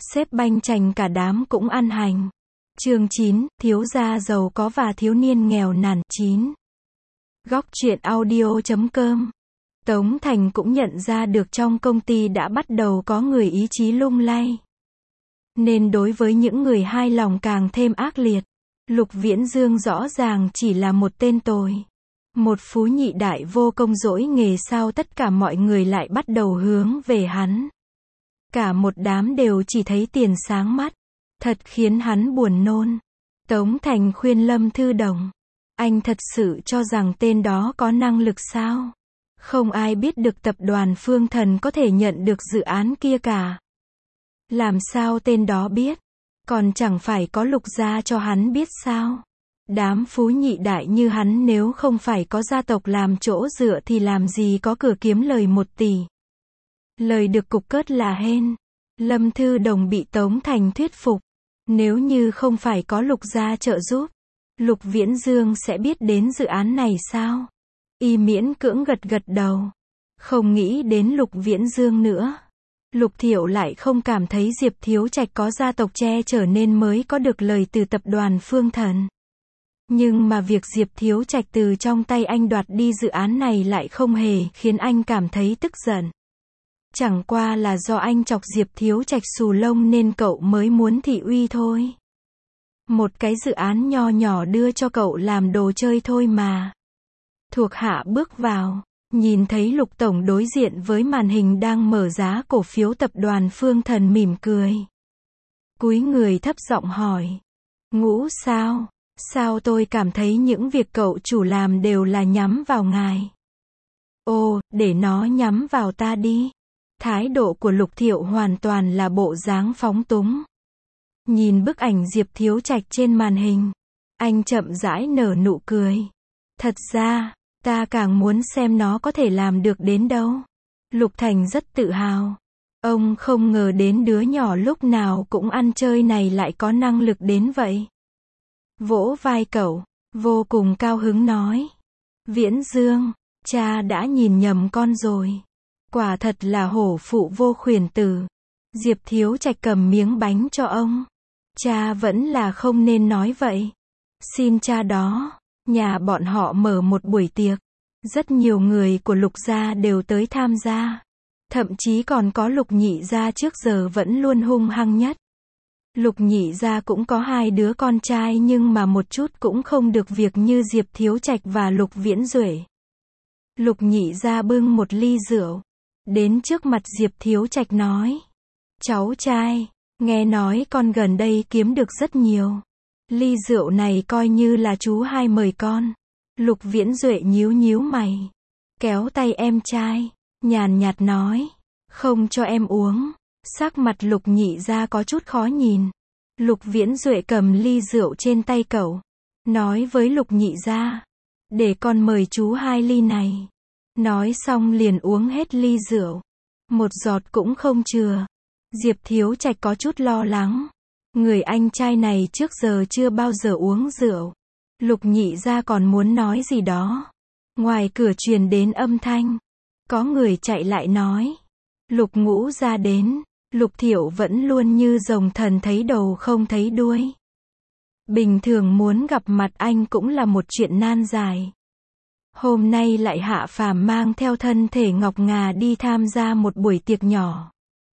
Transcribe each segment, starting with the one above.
Sếp banh chành cả đám cũng ăn hành. Chương 9, thiếu gia giàu có và thiếu niên nghèo nàn. 9. Góc truyện audio.com. Tống Thành cũng nhận ra được trong công ty đã bắt đầu có người ý chí lung lay. Nên đối với những người hai lòng càng thêm ác liệt. Lục Viễn Dương rõ ràng chỉ là một tên tồi. Một phú nhị đại vô công dỗi nghề, sao tất cả mọi người lại bắt đầu hướng về hắn. Cả một đám đều chỉ thấy tiền sáng mắt. Thật khiến hắn buồn nôn. Tống Thành khuyên Lâm Thư Đồng. Anh thật sự cho rằng tên đó có năng lực sao? Không ai biết được tập đoàn Phương Thần có thể nhận được dự án kia cả. Làm sao tên đó biết? Còn chẳng phải có Lục gia cho hắn biết sao? Đám phú nhị đại như hắn nếu không phải có gia tộc làm chỗ dựa thì làm gì có cửa kiếm lời 1 tỷ. Lời được cục cớt là hên. Lâm Thư Đồng bị Tống Thành thuyết phục. Nếu như không phải có Lục gia trợ giúp, Lục Viễn Dương sẽ biết đến dự án này sao? Y miễn cưỡng gật gật đầu. Không nghĩ đến Lục Viễn Dương nữa. Lục Thiệu lại không cảm thấy Diệp Thiếu Trạch có gia tộc che chở nên mới có được lời từ tập đoàn Phương Thần. Nhưng mà việc Diệp Thiếu Trạch từ trong tay anh đoạt đi dự án này lại không hề khiến anh cảm thấy tức giận. Chẳng qua là do anh chọc Diệp Thiếu Trạch xù lông nên cậu mới muốn thị uy thôi. Một cái dự án nho nhỏ đưa cho cậu làm đồ chơi thôi mà. Thuộc hạ bước vào, nhìn thấy Lục Tổng đối diện với màn hình đang mở giá cổ phiếu tập đoàn Phương Thần mỉm cười. Cúi người thấp giọng hỏi. Ngũ sao? Sao tôi cảm thấy những việc cậu chủ làm đều là nhắm vào ngài? Ồ, để nó nhắm vào ta đi. Thái độ của Lục Thiệu hoàn toàn là bộ dáng phóng túng. Nhìn bức ảnh Diệp Thiếu Trạch trên màn hình, anh chậm rãi nở nụ cười. Thật ra, ta càng muốn xem nó có thể làm được đến đâu. Lục Thành rất tự hào. Ông không ngờ đến đứa nhỏ lúc nào cũng ăn chơi này lại có năng lực đến vậy. Vỗ vai cậu, vô cùng cao hứng nói. Viễn Dương, cha đã nhìn nhầm con rồi. Quả thật là hổ phụ vô khuyển tử. Diệp Thiếu Trạch cầm miếng bánh cho ông. Cha vẫn là không nên nói vậy. Xin cha đó. Nhà bọn họ mở một buổi tiệc. Rất nhiều người của Lục gia đều tới tham gia. Thậm chí còn có Lục nhị gia trước giờ vẫn luôn hung hăng nhất. Lục nhị gia cũng có 2 đứa con trai nhưng mà một chút cũng không được việc như Diệp Thiếu Trạch và Lục Viễn Duệ. Lục nhị gia bưng một ly rượu. Đến trước mặt Diệp Thiếu Trạch nói. Cháu trai, nghe nói con gần đây kiếm được rất nhiều. Ly rượu này coi như là chú hai mời con. Lục Viễn Duệ nhíu nhíu mày. Kéo tay em trai, nhàn nhạt nói. Không cho em uống. Sắc mặt Lục nhị gia có chút khó nhìn. Lục Viễn Duệ cầm ly rượu trên tay cậu. Nói với Lục nhị gia. Để con mời chú 2 ly này. Nói xong liền uống hết ly rượu. Một giọt cũng không chừa. Diệp Thiếu Trạch có chút lo lắng. Người anh trai này trước giờ chưa bao giờ uống rượu. Lục nhị gia còn muốn nói gì đó. Ngoài cửa truyền đến âm thanh. Có người chạy lại nói. Lục Ngũ gia đến. Lục Thiệu vẫn luôn như rồng thần thấy đầu không thấy đuôi. Bình thường muốn gặp mặt anh cũng là một chuyện nan giải. Hôm nay lại hạ phàm mang theo thân thể ngọc ngà đi tham gia một buổi tiệc nhỏ.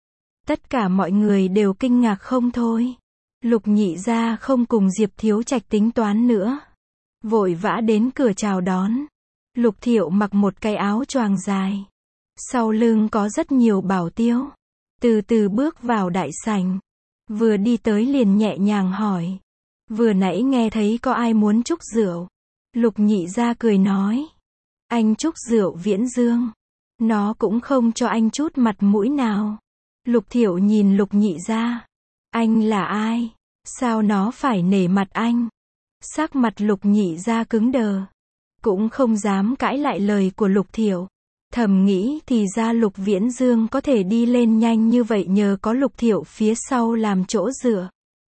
Tất cả mọi người đều kinh ngạc không thôi. Lục nhị gia không cùng Diệp Thiếu Trạch tính toán nữa. Vội vã đến cửa chào đón. Lục Thiệu mặc một cái áo choàng dài. Sau lưng có rất nhiều bảo tiêu. Từ từ bước vào đại sảnh. Vừa đi tới liền nhẹ nhàng hỏi. Vừa nãy nghe thấy có ai muốn chúc rượu. Lục nhị gia cười nói. Anh chúc rượu Viễn Dương. Nó cũng không cho anh chút mặt mũi nào. Lục Thiệu nhìn Lục nhị gia. Anh là ai? Sao nó phải nể mặt anh? Sắc mặt Lục nhị gia cứng đờ. Cũng không dám cãi lại lời của Lục Thiệu. Thầm nghĩ thì ra Lục Viễn Dương có thể đi lên nhanh như vậy nhờ có Lục Thiệu phía sau làm chỗ dựa.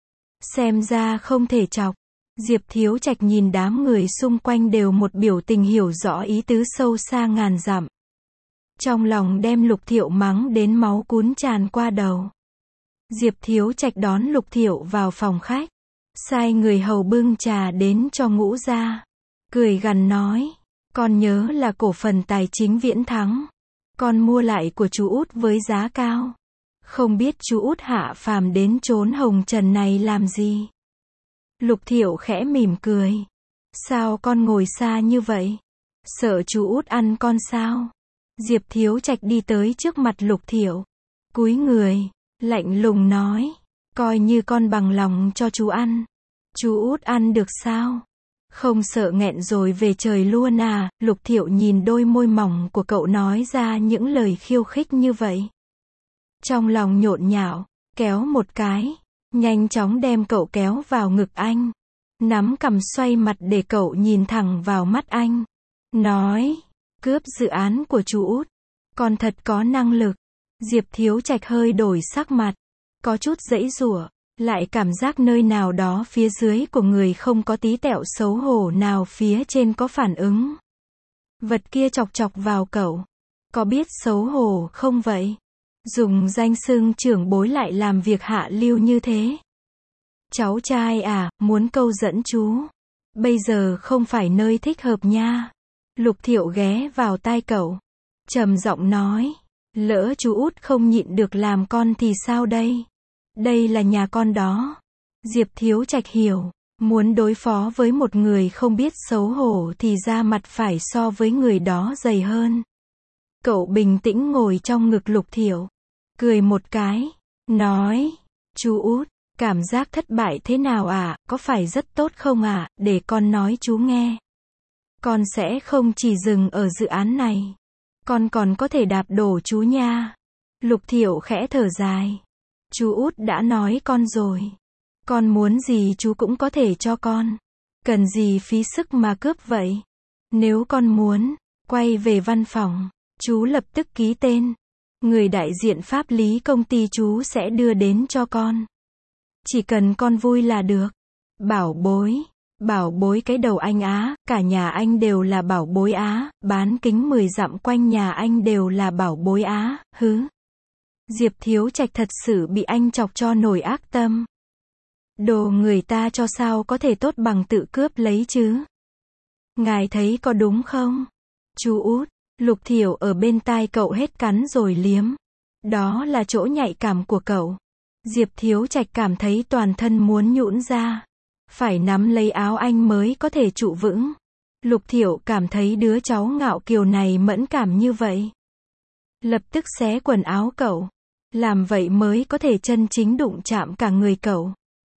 Xem ra không thể chọc. Diệp Thiếu Trạch nhìn đám người xung quanh đều một biểu tình hiểu rõ ý tứ sâu xa ngàn dặm. Trong lòng đem Lục Thiệu mắng đến máu cuốn tràn qua đầu. Diệp Thiếu Trạch đón Lục Thiệu vào phòng khách, sai người hầu bưng trà đến cho Ngũ gia, cười gằn nói, con nhớ là cổ phần tài chính Viễn Thắng, con mua lại của chú Út với giá cao, không biết chú Út hạ phàm đến chốn hồng trần này làm gì. Lục Thiệu khẽ mỉm cười, sao con ngồi xa như vậy, sợ chú Út ăn con sao? Diệp Thiếu Trạch đi tới trước mặt Lục Thiệu, cúi người, lạnh lùng nói, coi như con bằng lòng cho chú ăn, chú Út ăn được sao? Không sợ nghẹn rồi về trời luôn à? Lục Thiệu nhìn đôi môi mỏng của cậu nói ra những lời khiêu khích như vậy, trong lòng nhộn nhạo, kéo một cái, nhanh chóng đem cậu kéo vào ngực anh, nắm cằm xoay mặt để cậu nhìn thẳng vào mắt anh, nói, cướp dự án của chú Út, con thật có năng lực. Diệp Thiếu Trạch hơi đổi sắc mặt, có chút giãy giụa, lại cảm giác nơi nào đó phía dưới của người không có tí tẹo xấu hổ nào, phía trên có phản ứng. Vật kia chọc chọc vào cậu, có biết xấu hổ không vậy? Dùng danh xưng trưởng bối lại làm việc hạ lưu như thế. Cháu trai à, muốn câu dẫn chú, bây giờ không phải nơi thích hợp nha. Lục Thiệu ghé vào tai cậu, trầm giọng nói, lỡ chú Út không nhịn được làm con thì sao đây? Đây là nhà con đó. Diệp Thiếu Trạch hiểu, muốn đối phó với một người không biết xấu hổ thì da mặt phải so với người đó dày hơn. Cậu bình tĩnh ngồi trong ngực Lục Thiệu, cười một cái, nói, chú Út, cảm giác thất bại thế nào ạ? Có phải rất tốt không ạ? Để con nói chú nghe. Con sẽ không chỉ dừng ở dự án này, con còn có thể đạp đổ chú nha. Lục Thiệu khẽ thở dài, chú Út đã nói con rồi, con muốn gì chú cũng có thể cho con, cần gì phí sức mà cướp vậy. Nếu con muốn, quay về văn phòng, chú lập tức ký tên, người đại diện pháp lý công ty chú sẽ đưa đến cho con. Chỉ cần con vui là được. Bảo bối cái đầu anh á, cả nhà anh đều là bảo bối á, bán kính 10 dặm quanh nhà anh đều là bảo bối á, hứ. Diệp Thiếu Trạch thật sự bị anh chọc cho nổi ác tâm. Đồ người ta cho sao có thể tốt bằng tự cướp lấy chứ? Ngài thấy có đúng không? Chú Út, Lục Thiệu ở bên tai cậu hết cắn rồi liếm. Đó là chỗ nhạy cảm của cậu. Diệp Thiếu Trạch cảm thấy toàn thân muốn nhũn ra. Phải nắm lấy áo anh mới có thể trụ vững. Lục Thiệu cảm thấy đứa cháu ngạo kiều này mẫn cảm như vậy. Lập tức xé quần áo cậu. Làm vậy mới có thể chân chính đụng chạm cả người cậu.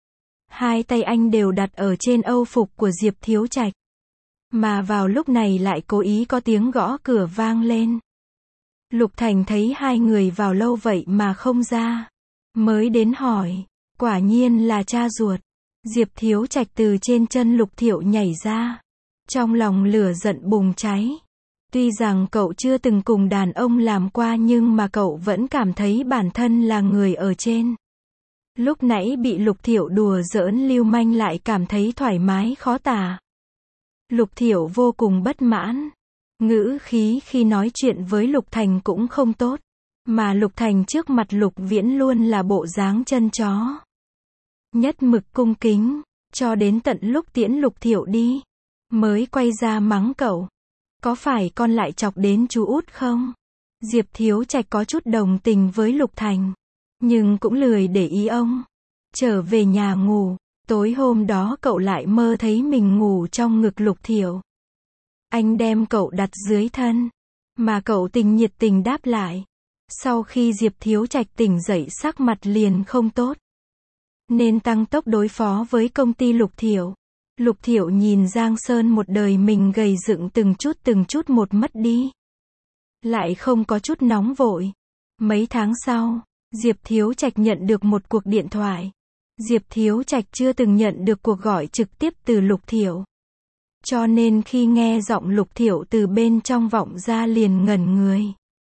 Hai tay anh đều đặt ở trên âu phục của Diệp Thiếu Trạch. Mà vào lúc này lại cố ý có tiếng gõ cửa vang lên. Lục Thành thấy hai người vào lâu vậy mà không ra, mới đến hỏi, quả nhiên là cha ruột. Diệp Thiếu Trạch từ trên chân Lục Thiệu nhảy ra, trong lòng lửa giận bùng cháy. Tuy rằng cậu chưa từng cùng đàn ông làm qua nhưng mà cậu vẫn cảm thấy bản thân là người ở trên. Lúc nãy bị Lục Thiệu đùa giỡn lưu manh lại cảm thấy thoải mái khó tả. Lục Thiệu vô cùng bất mãn. Ngữ khí khi nói chuyện với Lục Thành cũng không tốt. Mà Lục Thành trước mặt Lục Viễn luôn là bộ dáng chân chó. Nhất mực cung kính, cho đến tận lúc tiễn Lục Thiệu đi, mới quay ra mắng cậu. Có phải con lại chọc đến chú Út không? Diệp Thiếu Trạch có chút đồng tình với Lục Thành, nhưng cũng lười để ý ông. Trở về nhà ngủ, tối hôm đó cậu lại mơ thấy mình ngủ trong ngực Lục Thiệu. Anh đem cậu đặt dưới thân, mà cậu nhiệt tình đáp lại. Sau khi Diệp Thiếu Trạch tỉnh dậy sắc mặt liền không tốt, nên tăng tốc đối phó với công ty Lục Thiệu. Lục Thiệu nhìn Giang Sơn một đời mình gầy dựng từng chút một mất đi. Lại không có chút nóng vội. Mấy tháng sau, Diệp Thiếu Trạch nhận được một cuộc điện thoại. Diệp Thiếu Trạch chưa từng nhận được cuộc gọi trực tiếp từ Lục Thiệu. Cho nên khi nghe giọng Lục Thiệu từ bên trong vọng ra liền ngẩn người.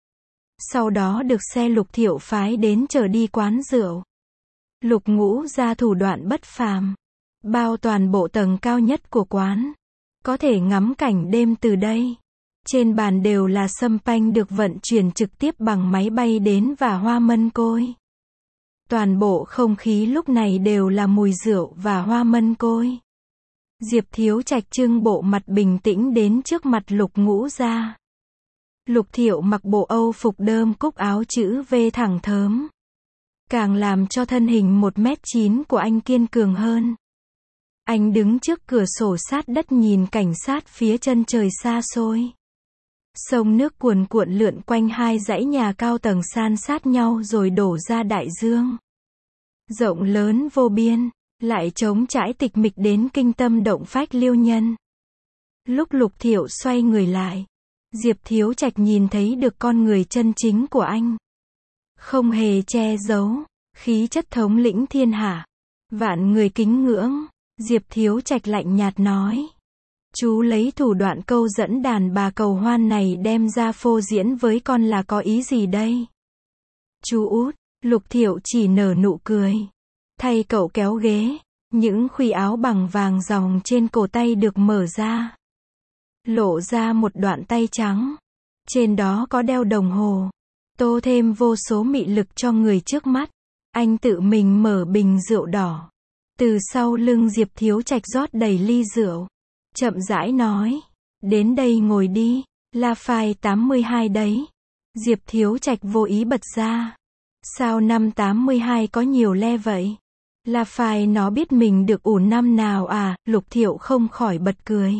Sau đó được xe Lục Thiệu phái đến chở đi quán rượu. Lục Ngũ ra thủ đoạn bất phàm, bao toàn bộ tầng cao nhất của quán. Có thể ngắm cảnh đêm từ đây. Trên bàn đều là sâm panh được vận chuyển trực tiếp bằng máy bay đến và hoa mân côi. Toàn bộ không khí lúc này đều là mùi rượu và hoa mân côi. Diệp Thiếu Trạch trưng bộ mặt bình tĩnh đến trước mặt Lục Ngũ Gia. Lục Thiệu mặc bộ Âu phục đơm cúc áo chữ V thẳng thớm, càng làm cho thân hình 1m9 của anh kiên cường hơn. Anh đứng trước cửa sổ sát đất nhìn cảnh sát phía chân trời xa xôi. Sông nước cuồn cuộn lượn quanh hai dãy nhà cao tầng san sát nhau rồi đổ ra đại dương. Rộng lớn vô biên, lại trống trải tịch mịch đến kinh tâm động phách liêu nhân. Lúc Lục Thiệu xoay người lại, Diệp Thiếu Trạch nhìn thấy được con người chân chính của anh. Không hề che giấu, khí chất thống lĩnh thiên hạ. Vạn người kính ngưỡng, Diệp Thiếu Trạch lạnh nhạt nói. Chú lấy thủ đoạn câu dẫn đàn bà cầu hoan này đem ra phô diễn với con là có ý gì đây? Chú út, Lục Thiệu chỉ nở nụ cười. Thay cậu kéo ghế, những khuy áo bằng vàng ròng trên cổ tay được mở ra. Lộ ra một đoạn tay trắng. Trên đó có đeo đồng hồ. Tô thêm vô số mị lực cho người trước mắt. Anh tự mình mở bình rượu đỏ. Từ sau lưng Diệp Thiếu Trạch rót đầy ly rượu. Chậm rãi nói. Đến đây ngồi đi. Lafite 82 đấy. Diệp Thiếu Trạch vô ý bật ra. Sao năm 82 có nhiều le vậy? Lafite nó biết mình được ủ năm nào à? Lục Thiệu không khỏi bật cười.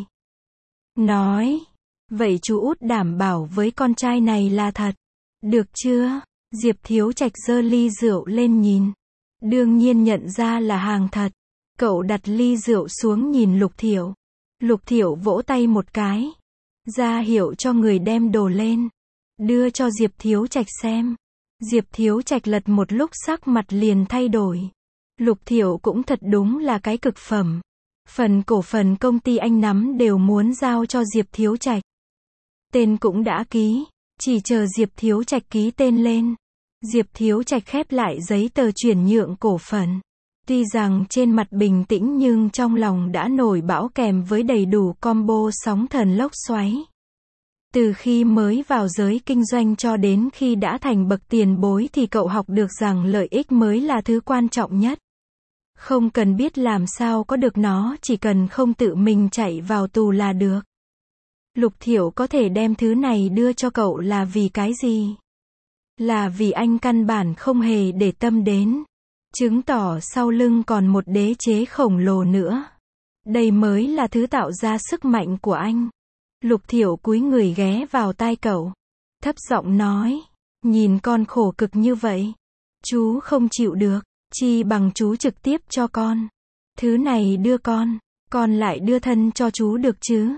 Nói. Vậy chú út đảm bảo với con trai này là thật. Được chưa? Diệp Thiếu Trạch giơ ly rượu lên nhìn. Đương nhiên nhận ra là hàng thật. Cậu đặt ly rượu xuống nhìn Lục Thiệu. Lục Thiệu vỗ tay một cái. Ra hiệu cho người đem đồ lên. Đưa cho Diệp Thiếu Trạch xem. Diệp Thiếu Trạch lật một lúc sắc mặt liền thay đổi. Lục Thiệu cũng thật đúng là cái cực phẩm. Phần cổ phần công ty anh nắm đều muốn giao cho Diệp Thiếu Trạch. Tên cũng đã ký, chỉ chờ Diệp Thiếu Trạch ký tên lên. Diệp Thiếu Trạch khép lại giấy tờ chuyển nhượng cổ phần. Tuy rằng trên mặt bình tĩnh nhưng trong lòng đã nổi bão kèm với đầy đủ combo sóng thần lốc xoáy. Từ khi mới vào giới kinh doanh cho đến khi đã thành bậc tiền bối thì cậu học được rằng lợi ích mới là thứ quan trọng nhất. Không cần biết làm sao có được nó, chỉ cần không tự mình chạy vào tù là được. Lục Thiệu có thể đem thứ này đưa cho cậu là vì cái gì? Là vì anh căn bản không hề để tâm đến. Chứng tỏ sau lưng còn một đế chế khổng lồ nữa. Đây mới là thứ tạo ra sức mạnh của anh. Lục Thiệu cúi người ghé vào tai cậu. Thấp giọng nói. Nhìn con khổ cực như vậy. Chú không chịu được. Chi bằng chú trực tiếp cho con. Thứ này đưa con lại đưa thân cho chú được chứ?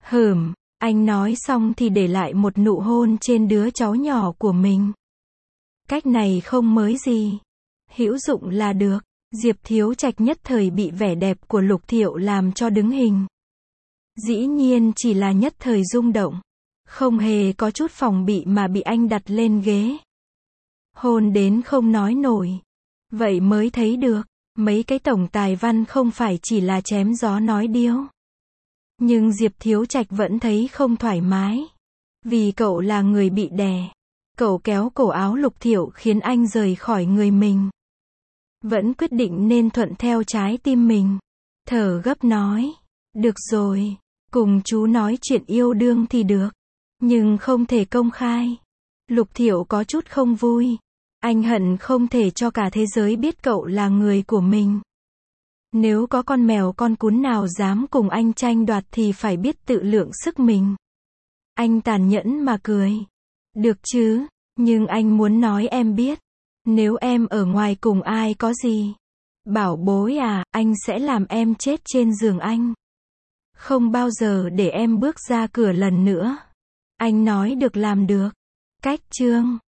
Anh nói xong thì để lại một nụ hôn trên đứa cháu nhỏ của mình. Cách này không mới gì. Hữu dụng là được. Diệp Thiếu Trạch nhất thời bị vẻ đẹp của Lục Thiệu làm cho đứng hình. Dĩ nhiên chỉ là nhất thời rung động. Không hề có chút phòng bị mà bị anh đặt lên ghế. Hôn đến không nói nổi. Vậy mới thấy được, mấy cái tổng tài văn không phải chỉ là chém gió nói điếu. Nhưng Diệp Thiếu Trạch vẫn thấy không thoải mái. Vì cậu là người bị đè. Cậu kéo cổ áo Lục Thiệu khiến anh rời khỏi người mình. Vẫn quyết định nên thuận theo trái tim mình. Thở gấp nói. Được rồi, cùng chú nói chuyện yêu đương thì được. Nhưng không thể công khai. Lục Thiệu có chút không vui. Anh hận không thể cho cả thế giới biết cậu là người của mình. Nếu có con mèo con cún nào dám cùng anh tranh đoạt thì phải biết tự lượng sức mình. Anh tàn nhẫn mà cười. Được chứ, nhưng anh muốn nói em biết. Nếu em ở ngoài cùng ai có gì. Bảo bối à, anh sẽ làm em chết trên giường anh. Không bao giờ để em bước ra cửa lần nữa. Anh nói được làm được. Cách chương